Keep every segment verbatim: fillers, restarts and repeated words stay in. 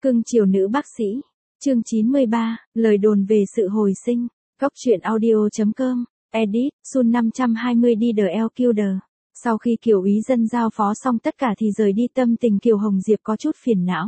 Cưng chiều nữ bác sĩ. Chương chín mươi ba, lời đồn về sự hồi sinh. Góc truyện audio.com. Edit, Sun năm trăm hai mươi đi The El Killer. Sau khi Kiều Ý Dân giao phó xong tất cả thì rời đi, tâm tình Kiều Hồng Diệp có chút phiền não.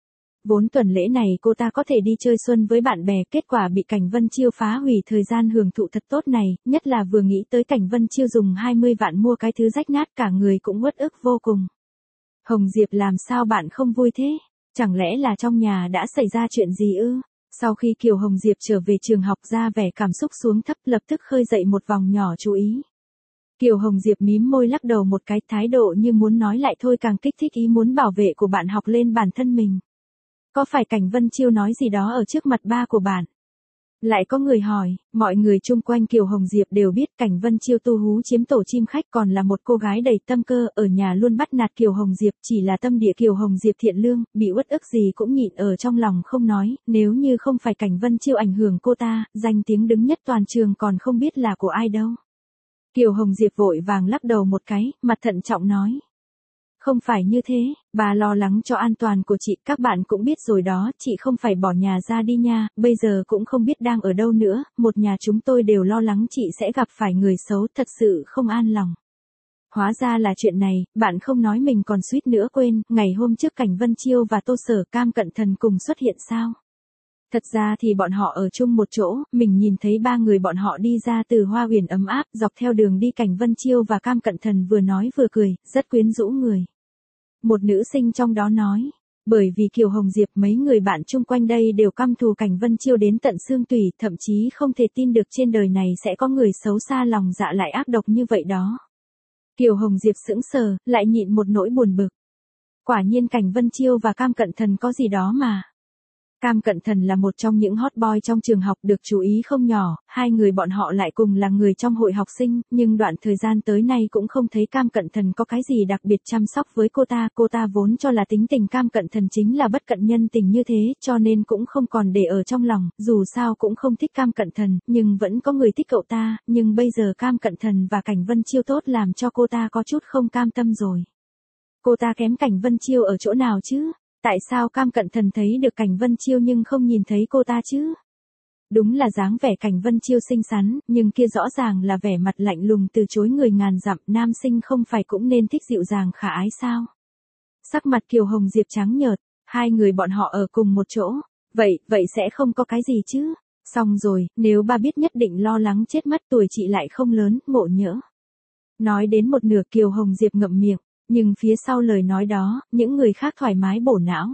Vốn tuần lễ này cô ta có thể đi chơi xuân với bạn bè, kết quả bị Cảnh Vân Chiêu phá hủy thời gian hưởng thụ thật tốt này, nhất là vừa nghĩ tới Cảnh Vân Chiêu dùng hai mươi vạn mua cái thứ rách nát, cả người cũng uất ức vô cùng. Hồng Diệp, làm sao bạn không vui thế? Chẳng lẽ là trong nhà đã xảy ra chuyện gì ư? Sau khi Kiều Hồng Diệp trở về trường học, ra vẻ cảm xúc xuống thấp, lập tức khơi dậy một vòng nhỏ chú ý. Kiều Hồng Diệp mím môi lắc đầu một cái, thái độ như muốn nói lại thôi, càng kích thích ý muốn bảo vệ của bạn học lên bản thân mình. Có phải Cảnh Vân Chiêu nói gì đó ở trước mặt ba của bạn? Lại có người hỏi. Mọi người chung quanh Kiều Hồng Diệp đều biết Cảnh Vân Chiêu tu hú chiếm tổ chim khách, còn là một cô gái đầy tâm cơ, ở nhà luôn bắt nạt Kiều Hồng Diệp, chỉ là tâm địa Kiều Hồng Diệp thiện lương, bị uất ức gì cũng nhịn ở trong lòng không nói, nếu như không phải Cảnh Vân Chiêu ảnh hưởng cô ta, danh tiếng đứng nhất toàn trường còn không biết là của ai đâu. Kiều Hồng Diệp vội vàng lắc đầu một cái, mặt thận trọng nói. Không phải như thế, bà lo lắng cho an toàn của chị, các bạn cũng biết rồi đó, chị không phải bỏ nhà ra đi nha, bây giờ cũng không biết đang ở đâu nữa, một nhà chúng tôi đều lo lắng chị sẽ gặp phải người xấu, thật sự không an lòng. Hóa ra là chuyện này, bạn không nói mình còn suýt nữa quên, ngày hôm trước Cảnh Vân Chiêu và Tô Sở Cam Cận Thần cùng xuất hiện sao? Thật ra thì bọn họ ở chung một chỗ, mình nhìn thấy ba người bọn họ đi ra từ Hoa Huyền ấm áp, dọc theo đường đi Cảnh Vân Chiêu và Cam Cận Thần vừa nói vừa cười, rất quyến rũ người. Một nữ sinh trong đó nói, bởi vì Kiều Hồng Diệp mấy người bạn chung quanh đây đều căm thù Cảnh Vân Chiêu đến tận xương tủy, thậm chí không thể tin được trên đời này sẽ có người xấu xa lòng dạ lại ác độc như vậy đó. Kiều Hồng Diệp sững sờ, lại nhịn một nỗi buồn bực. Quả nhiên Cảnh Vân Chiêu và Cam Cận Thần có gì đó mà. Cam Cận Thần là một trong những hot boy trong trường học được chú ý không nhỏ, hai người bọn họ lại cùng là người trong hội học sinh, nhưng đoạn thời gian tới nay cũng không thấy Cam Cận Thần có cái gì đặc biệt chăm sóc với cô ta, cô ta vốn cho là tính tình Cam Cận Thần chính là bất cận nhân tình như thế, cho nên cũng không còn để ở trong lòng, dù sao cũng không thích Cam Cận Thần, nhưng vẫn có người thích cậu ta, nhưng bây giờ Cam Cận Thần và Cảnh Vân Chiêu tốt làm cho cô ta có chút không cam tâm rồi. Cô ta kém Cảnh Vân Chiêu ở chỗ nào chứ? Tại sao Cam Cận Thần thấy được Cảnh Vân Chiêu nhưng không nhìn thấy cô ta chứ? Đúng là dáng vẻ Cảnh Vân Chiêu xinh xắn, nhưng kia rõ ràng là vẻ mặt lạnh lùng từ chối người ngàn dặm, nam sinh không phải cũng nên thích dịu dàng khả ái sao? Sắc mặt Kiều Hồng Diệp trắng nhợt, hai người bọn họ ở cùng một chỗ, vậy, vậy sẽ không có cái gì chứ? Xong rồi, nếu ba biết nhất định lo lắng chết mất, tuổi chị lại không lớn, ngộ nhỡ. Nói đến một nửa Kiều Hồng Diệp ngậm miệng. Nhưng phía sau lời nói đó, những người khác thoải mái bổ não.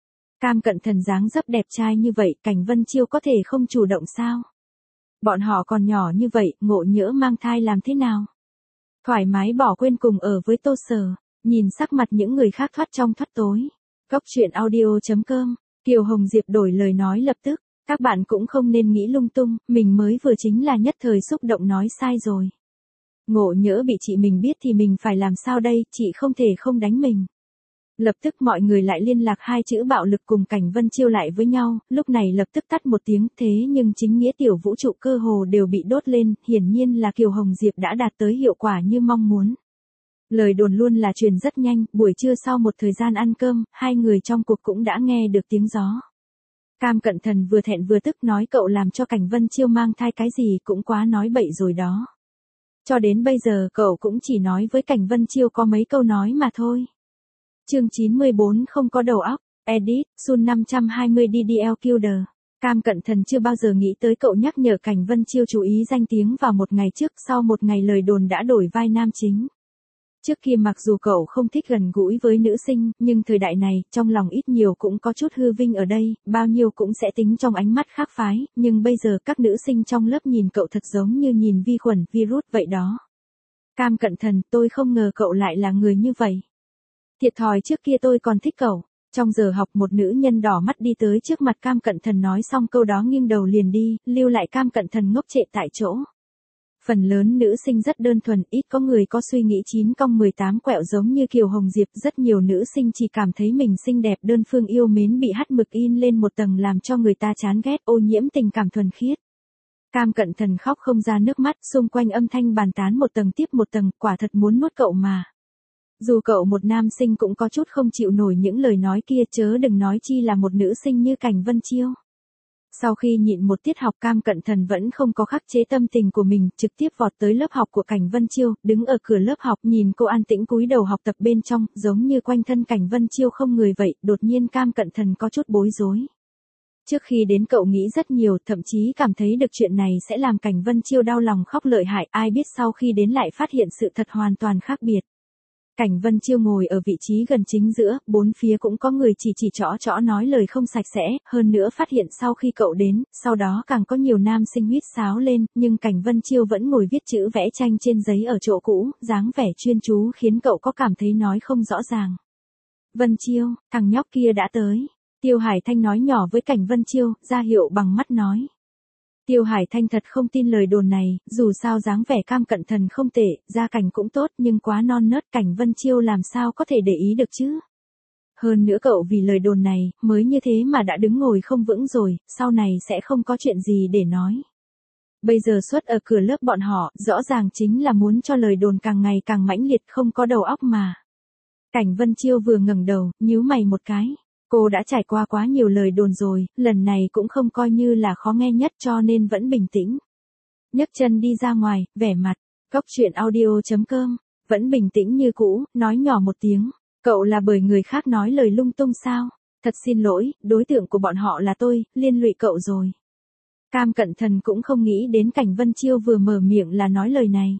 Cam Cận Thần dáng dấp đẹp trai như vậy, Cảnh Vân Chiêu có thể không chủ động sao? Bọn họ còn nhỏ như vậy, ngộ nhỡ mang thai làm thế nào? Thoải mái bỏ quên cùng ở với Tô Sở, nhìn sắc mặt những người khác thoát trong thoát tối. Góc truyện audio.com, Kiều Hồng Diệp đổi lời nói lập tức, các bạn cũng không nên nghĩ lung tung, mình mới vừa chính là nhất thời xúc động nói sai rồi. Ngộ nhỡ bị chị mình biết thì mình phải làm sao đây, chị không thể không đánh mình. Lập tức mọi người lại liên lạc hai chữ bạo lực cùng Cảnh Vân Chiêu lại với nhau, lúc này lập tức tắt một tiếng, thế nhưng chính nghĩa tiểu vũ trụ cơ hồ đều bị đốt lên, hiển nhiên là Kiều Hồng Diệp đã đạt tới hiệu quả như mong muốn. Lời đồn luôn là truyền rất nhanh, buổi trưa sau một thời gian ăn cơm, hai người trong cuộc cũng đã nghe được tiếng gió. Cam Cận Thần vừa thẹn vừa tức nói cậu làm cho Cảnh Vân Chiêu mang thai cái gì cũng quá nói bậy rồi đó. Cho đến bây giờ cậu cũng chỉ nói với Cảnh Vân Chiêu có mấy câu nói mà thôi. Chương chín mươi bốn không có đầu óc. Edit, Sun năm trăm hai mươi đi The El Killer. Cam Cận Thần chưa bao giờ nghĩ tới cậu nhắc nhở Cảnh Vân Chiêu chú ý danh tiếng vào một ngày trước, sau một ngày lời đồn đã đổi vai nam chính. Trước kia mặc dù cậu không thích gần gũi với nữ sinh, nhưng thời đại này, trong lòng ít nhiều cũng có chút hư vinh ở đây, bao nhiêu cũng sẽ tính trong ánh mắt khác phái, nhưng bây giờ các nữ sinh trong lớp nhìn cậu thật giống như nhìn vi khuẩn, virus vậy đó. Cam Cận Thần, tôi không ngờ cậu lại là người như vậy. Thiệt thòi trước kia tôi còn thích cậu. Trong giờ học một nữ nhân đỏ mắt đi tới trước mặt Cam Cận Thần nói xong câu đó nghiêng đầu liền đi, lưu lại Cam Cận Thần ngốc trệ tại chỗ. Phần lớn nữ sinh rất đơn thuần, ít có người có suy nghĩ chín cong mười tám quẹo giống như Kiều Hồng Diệp, rất nhiều nữ sinh chỉ cảm thấy mình xinh đẹp đơn phương yêu mến bị hắt mực in lên một tầng làm cho người ta chán ghét, ô nhiễm tình cảm thuần khiết. Cam Cận Thần khóc không ra nước mắt, xung quanh âm thanh bàn tán một tầng tiếp một tầng, quả thật muốn nuốt cậu mà. Dù cậu một nam sinh cũng có chút không chịu nổi những lời nói kia, chớ đừng nói chi là một nữ sinh như Cảnh Vân Chiêu. Sau khi nhịn một tiết học, Cam Cận Thần vẫn không có khắc chế tâm tình của mình, trực tiếp vọt tới lớp học của Cảnh Vân Chiêu, đứng ở cửa lớp học nhìn cô an tĩnh cúi đầu học tập bên trong, giống như quanh thân Cảnh Vân Chiêu không người vậy, đột nhiên Cam Cận Thần có chút bối rối. Trước khi đến cậu nghĩ rất nhiều, thậm chí cảm thấy được chuyện này sẽ làm Cảnh Vân Chiêu đau lòng khóc lợi hại, ai biết sau khi đến lại phát hiện sự thật hoàn toàn khác biệt. Cảnh Vân Chiêu ngồi ở vị trí gần chính giữa, bốn phía cũng có người chỉ chỉ trỏ trỏ nói lời không sạch sẽ, hơn nữa phát hiện sau khi cậu đến, sau đó càng có nhiều nam sinh huýt sáo lên, nhưng Cảnh Vân Chiêu vẫn ngồi viết chữ vẽ tranh trên giấy ở chỗ cũ, dáng vẻ chuyên chú khiến cậu có cảm thấy nói không rõ ràng. Vân Chiêu, thằng nhóc kia đã tới. Tiêu Hải Thanh nói nhỏ với Cảnh Vân Chiêu, ra hiệu bằng mắt nói. Tiêu Hải Thanh thật không tin lời đồn này, dù sao dáng vẻ Cam Cận Thần không tệ, gia cảnh cũng tốt nhưng quá non nớt, Cảnh Vân Chiêu làm sao có thể để ý được chứ. Hơn nữa cậu vì lời đồn này, mới như thế mà đã đứng ngồi không vững rồi, sau này sẽ không có chuyện gì để nói. Bây giờ xuất ở cửa lớp bọn họ, rõ ràng chính là muốn cho lời đồn càng ngày càng mãnh liệt, không có đầu óc mà. Cảnh Vân Chiêu vừa ngẩng đầu, nhíu mày một cái. Cô đã trải qua quá nhiều lời đồn rồi, lần này cũng không coi như là khó nghe nhất cho nên vẫn bình tĩnh. Nhấc chân đi ra ngoài, vẻ mặt, Cóc truyện audio chấm com, vẫn bình tĩnh như cũ, nói nhỏ một tiếng. Cậu là bởi người khác nói lời lung tung sao? Thật xin lỗi, đối tượng của bọn họ là tôi, liên lụy cậu rồi. Cam Cận Thần cũng không nghĩ đến Cảnh Vân Chiêu vừa mở miệng là nói lời này.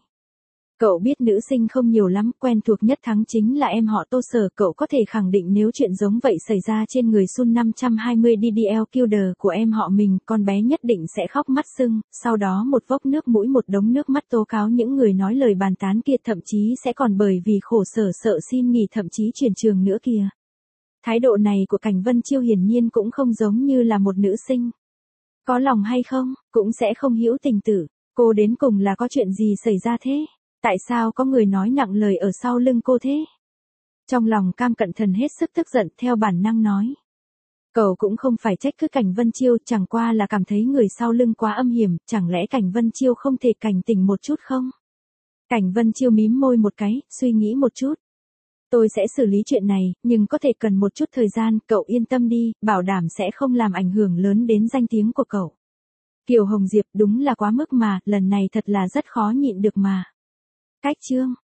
Cậu biết nữ sinh không nhiều lắm, quen thuộc nhất thắng chính là em họ Tô Sở, cậu có thể khẳng định nếu chuyện giống vậy xảy ra trên người Sun năm trăm hai mươi D D L Killer của em họ mình, con bé nhất định sẽ khóc mắt sưng, sau đó một vốc nước mũi một đống nước mắt tố cáo những người nói lời bàn tán kia, thậm chí sẽ còn bởi vì khổ sở sợ xin nghỉ thậm chí chuyển trường nữa kìa. Thái độ này của Cảnh Vân Chiêu hiển nhiên cũng không giống như là một nữ sinh. Có lòng hay không, cũng sẽ không hữu tình tử, cô đến cùng là có chuyện gì xảy ra thế? Tại sao có người nói nặng lời ở sau lưng cô thế? Trong lòng Cam Cận Thần hết sức tức giận, theo bản năng nói. Cậu cũng không phải trách cứ Cảnh Vân Chiêu, chẳng qua là cảm thấy người sau lưng quá âm hiểm, chẳng lẽ Cảnh Vân Chiêu không thể cảnh tỉnh một chút không? Cảnh Vân Chiêu mím môi một cái, suy nghĩ một chút. Tôi sẽ xử lý chuyện này, nhưng có thể cần một chút thời gian, cậu yên tâm đi, bảo đảm sẽ không làm ảnh hưởng lớn đến danh tiếng của cậu. Kiều Hồng Diệp đúng là quá mức mà, lần này thật là rất khó nhịn được mà. Cách chương